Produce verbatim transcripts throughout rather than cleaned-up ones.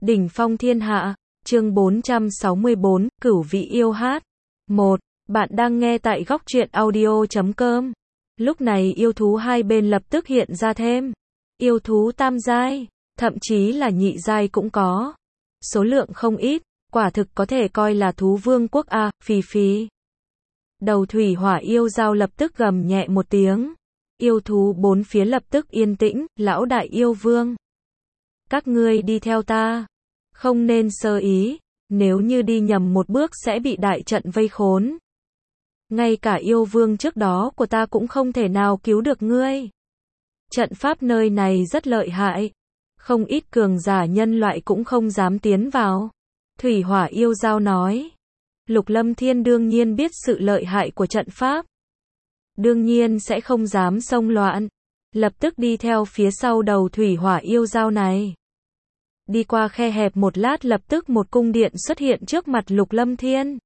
Đỉnh phong thiên hạ, chương bốn trăm sáu mươi bốn, Cửu vị yêu hát. một. Bạn đang nghe tại góc truyện audio chấm com. Lúc này yêu thú hai bên lập tức hiện ra thêm. Yêu thú tam giai, thậm chí là nhị giai cũng có. Số lượng không ít, quả thực có thể coi là thú vương quốc a, phì phì. Đầu thủy hỏa yêu dao lập tức gầm nhẹ một tiếng. Yêu thú bốn phía lập tức yên tĩnh, lão đại yêu vương. Các ngươi đi theo ta. Không nên sơ ý, nếu như đi nhầm một bước sẽ bị đại trận vây khốn. Ngay cả yêu vương trước đó của ta cũng không thể nào cứu được ngươi. Trận pháp nơi này rất lợi hại. Không ít cường giả nhân loại cũng không dám tiến vào. Thủy hỏa yêu dao nói. Lục Lâm Thiên đương nhiên biết sự lợi hại của trận pháp. Đương nhiên sẽ không dám xông loạn. Lập tức đi theo phía sau đầu thủy hỏa yêu dao này. Đi qua khe hẹp một lát lập tức một cung điện xuất hiện trước mặt Lục Lâm Thiên.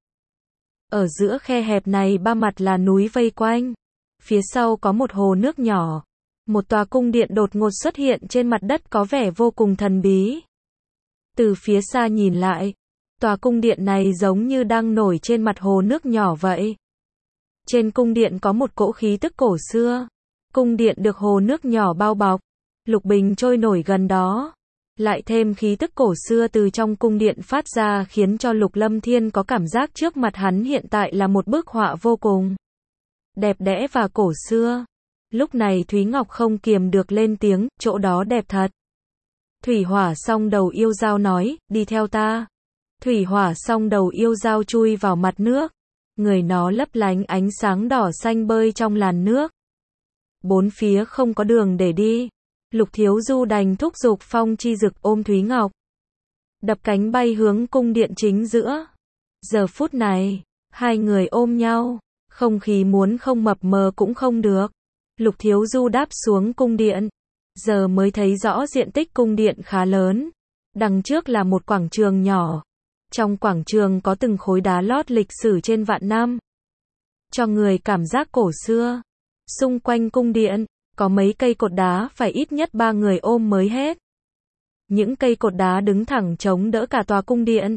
Ở giữa khe hẹp này ba mặt là núi vây quanh. Phía sau có một hồ nước nhỏ. Một tòa cung điện đột ngột xuất hiện trên mặt đất có vẻ vô cùng thần bí. Từ phía xa nhìn lại, tòa cung điện này giống như đang nổi trên mặt hồ nước nhỏ vậy. Trên cung điện có một cỗ khí tức cổ xưa. Cung điện được hồ nước nhỏ bao bọc. Lục bình trôi nổi gần đó. Lại thêm khí tức cổ xưa từ trong cung điện phát ra khiến cho Lục Lâm Thiên có cảm giác trước mặt hắn hiện tại là một bức họa vô cùng đẹp đẽ và cổ xưa. Lúc này Thúy Ngọc không kiềm được lên tiếng, chỗ đó đẹp thật. Thủy hỏa song đầu yêu dao nói, đi theo ta. Thủy hỏa song đầu yêu dao chui vào mặt nước. Người nó lấp lánh ánh sáng đỏ xanh bơi trong làn nước. Bốn phía không có đường để đi. Lục Thiếu Du đành thúc giục Phong Chi Dực ôm Thúy Ngọc. Đập cánh bay hướng cung điện chính giữa. Giờ phút này, hai người ôm nhau. Không khí muốn không mập mờ cũng không được. Lục Thiếu Du đáp xuống cung điện. Giờ mới thấy rõ diện tích cung điện khá lớn. Đằng trước là một quảng trường nhỏ. Trong quảng trường có từng khối đá lót lịch sử trên vạn năm. Cho người cảm giác cổ xưa. Xung quanh cung điện, có mấy cây cột đá phải ít nhất ba người ôm mới hết. Những cây cột đá đứng thẳng chống đỡ cả tòa cung điện.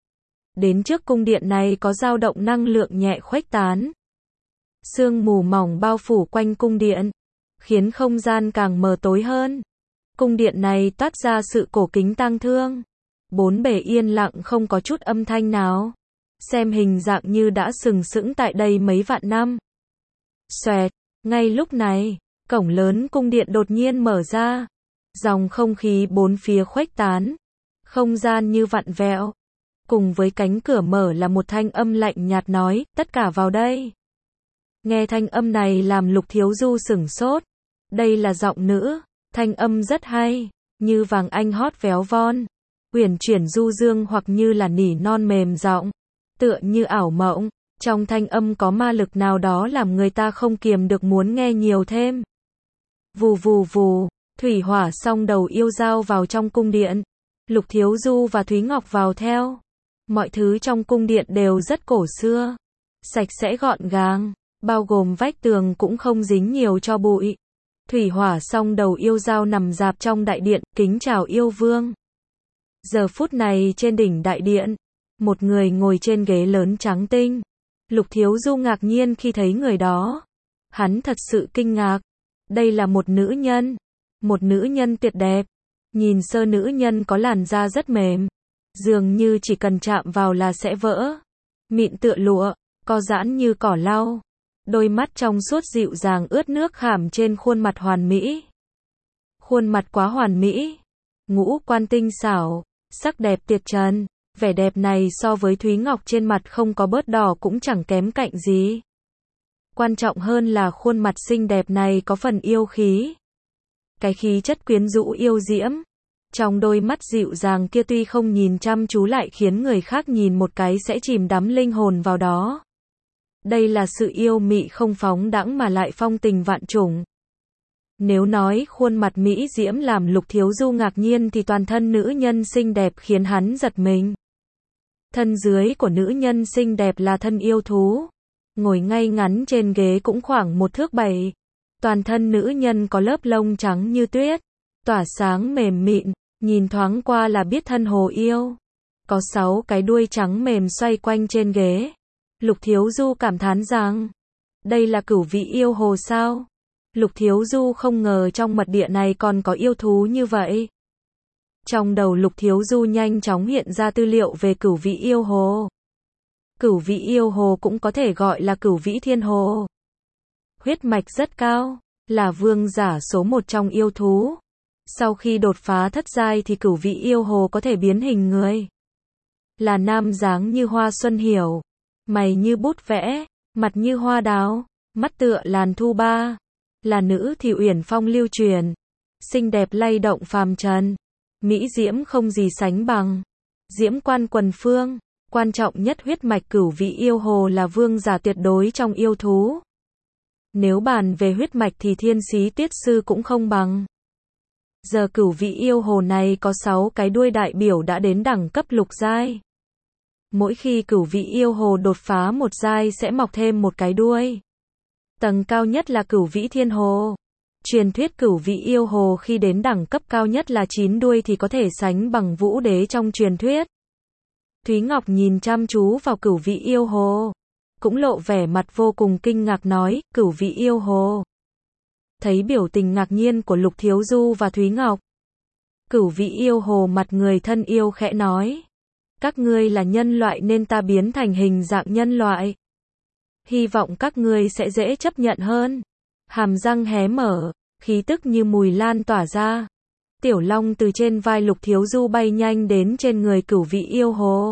Đến trước cung điện này có dao động năng lượng nhẹ khuếch tán. Sương mù mỏng bao phủ quanh cung điện, khiến không gian càng mờ tối hơn. Cung điện này toát ra sự cổ kính tang thương. Bốn bề yên lặng không có chút âm thanh nào. Xem hình dạng như đã sừng sững tại đây mấy vạn năm. Xoẹt, ngay lúc này, cổng lớn cung điện đột nhiên mở ra. Dòng không khí bốn phía khuếch tán. Không gian như vặn vẹo. Cùng với cánh cửa mở là một thanh âm lạnh nhạt nói, tất cả vào đây. Nghe thanh âm này làm Lục Thiếu Du sửng sốt. Đây là giọng nữ. Thanh âm rất hay. Như vàng anh hót véo von. Uyển chuyển du dương hoặc như là nỉ non mềm giọng. Tựa như ảo mộng. Trong thanh âm có ma lực nào đó làm người ta không kiềm được muốn nghe nhiều thêm. Vù vù vù. Thủy hỏa song đầu yêu dao vào trong cung điện. Lục Thiếu Du và Thúy Ngọc vào theo. Mọi thứ trong cung điện đều rất cổ xưa. Sạch sẽ gọn gàng. Bao gồm vách tường cũng không dính nhiều cho bụi. Thủy hỏa song đầu yêu dao nằm dạp trong đại điện, kính chào yêu vương. Giờ phút này trên đỉnh đại điện, một người ngồi trên ghế lớn trắng tinh. Lục Thiếu Du ngạc nhiên khi thấy người đó. Hắn thật sự kinh ngạc. Đây là một nữ nhân. Một nữ nhân tuyệt đẹp. Nhìn sơ nữ nhân có làn da rất mềm. Dường như chỉ cần chạm vào là sẽ vỡ. Mịn tựa lụa, co giãn như cỏ lau. Đôi mắt trong suốt dịu dàng ướt nước khảm trên khuôn mặt hoàn mỹ. Khuôn mặt quá hoàn mỹ. Ngũ quan tinh xảo, sắc đẹp tuyệt trần. Vẻ đẹp này so với Thúy Ngọc trên mặt không có bớt đỏ cũng chẳng kém cạnh gì. Quan trọng hơn là khuôn mặt xinh đẹp này có phần yêu khí. Cái khí chất quyến rũ yêu diễm. Trong đôi mắt dịu dàng kia tuy không nhìn chăm chú lại khiến người khác nhìn một cái sẽ chìm đắm linh hồn vào đó. Đây là sự yêu mị không phóng đãng mà lại phong tình vạn trùng. Nếu nói khuôn mặt mỹ diễm làm Lục Thiếu Du ngạc nhiên thì toàn thân nữ nhân xinh đẹp khiến hắn giật mình. Thân dưới của nữ nhân xinh đẹp là thân yêu thú. Ngồi ngay ngắn trên ghế cũng khoảng một thước bảy. Toàn thân nữ nhân có lớp lông trắng như tuyết. Tỏa sáng mềm mịn. Nhìn thoáng qua là biết thân hồ yêu. Có sáu cái đuôi trắng mềm xoay quanh trên ghế. Lục Thiếu Du cảm thán rằng, đây là cửu vị yêu hồ sao? Lục Thiếu Du không ngờ trong mật địa này còn có yêu thú như vậy. Trong đầu Lục Thiếu Du nhanh chóng hiện ra tư liệu về cửu vị yêu hồ. Cửu vị yêu hồ cũng có thể gọi là cửu vĩ thiên hồ. Huyết mạch rất cao, là vương giả số một trong yêu thú. Sau khi đột phá thất giai thì cửu vị yêu hồ có thể biến hình người. Là nam dáng như hoa xuân hiểu, mày như bút vẽ, mặt như hoa đào, mắt tựa làn thu ba. Là nữ thì uyển phong lưu truyền, xinh đẹp lay động phàm trần, mỹ diễm không gì sánh bằng. Diễm quan quần phương, quan trọng nhất huyết mạch cửu vị yêu hồ là vương giả tuyệt đối trong yêu thú. Nếu bàn về huyết mạch thì thiên sĩ tiết sư cũng không bằng. Giờ cửu vị yêu hồ này có sáu cái đuôi đại biểu đã đến đẳng cấp lục giai. Mỗi khi cửu vị yêu hồ đột phá một giai sẽ mọc thêm một cái đuôi. Tầng cao nhất là cửu vĩ thiên hồ. Truyền thuyết cửu vị yêu hồ khi đến đẳng cấp cao nhất là chín đuôi thì có thể sánh bằng vũ đế trong truyền thuyết. Thúy Ngọc nhìn chăm chú vào cửu vị yêu hồ, cũng lộ vẻ mặt vô cùng kinh ngạc nói, cửu vị yêu hồ. Thấy biểu tình ngạc nhiên của Lục Thiếu Du và Thúy Ngọc, cửu vị yêu hồ mặt người thân yêu khẽ nói, các ngươi là nhân loại nên ta biến thành hình dạng nhân loại. Hy vọng các ngươi sẽ dễ chấp nhận hơn. Hàm răng hé mở, khí tức như mùi lan tỏa ra. Tiểu long từ trên vai Lục Thiếu Du bay nhanh đến trên người cửu vị yêu hồ.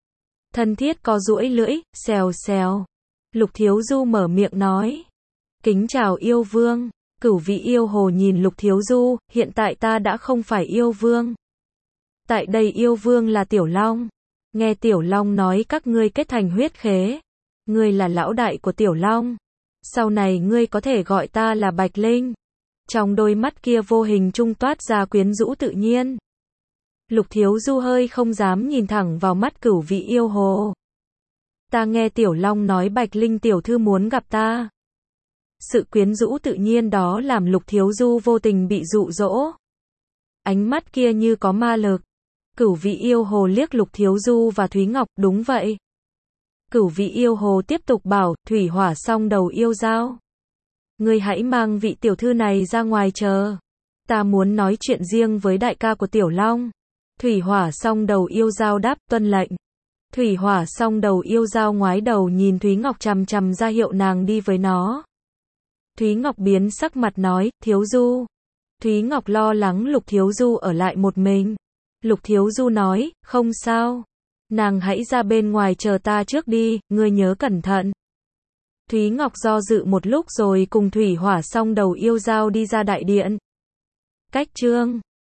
Thân thiết co duỗi lưỡi, xèo xèo. Lục Thiếu Du mở miệng nói, kính chào yêu vương. Cửu vị yêu hồ nhìn Lục Thiếu Du, hiện tại ta đã không phải yêu vương. Tại đây yêu vương là Tiểu Long. Nghe Tiểu Long nói các ngươi kết thành huyết khế. Ngươi là lão đại của Tiểu Long. Sau này ngươi có thể gọi ta là Bạch Linh. Trong đôi mắt kia vô hình trung toát ra quyến rũ tự nhiên. Lục Thiếu Du hơi không dám nhìn thẳng vào mắt cửu vị yêu hồ. Ta nghe Tiểu Long nói Bạch Linh tiểu thư muốn gặp ta. Sự quyến rũ tự nhiên đó làm Lục Thiếu Du vô tình bị dụ dỗ. Ánh mắt kia như có ma lực. Cửu vị yêu hồ liếc Lục Thiếu Du và Thúy Ngọc, đúng vậy. Cửu vị yêu hồ tiếp tục bảo, thủy hỏa song đầu yêu dao. Ngươi hãy mang vị tiểu thư này ra ngoài chờ. Ta muốn nói chuyện riêng với đại ca của Tiểu Long. Thủy hỏa song đầu yêu dao đáp, tuân lệnh. Thủy hỏa song đầu yêu dao ngoái đầu nhìn Thúy Ngọc chằm chằm ra hiệu nàng đi với nó. Thúy Ngọc biến sắc mặt nói, Thiếu Du. Thúy Ngọc lo lắng Lục Thiếu Du ở lại một mình. Lục Thiếu Du nói, không sao. Nàng hãy ra bên ngoài chờ ta trước đi, ngươi nhớ cẩn thận. Thúy Ngọc do dự một lúc rồi cùng thủy hỏa song đầu yêu dao đi ra đại điện. Cách chương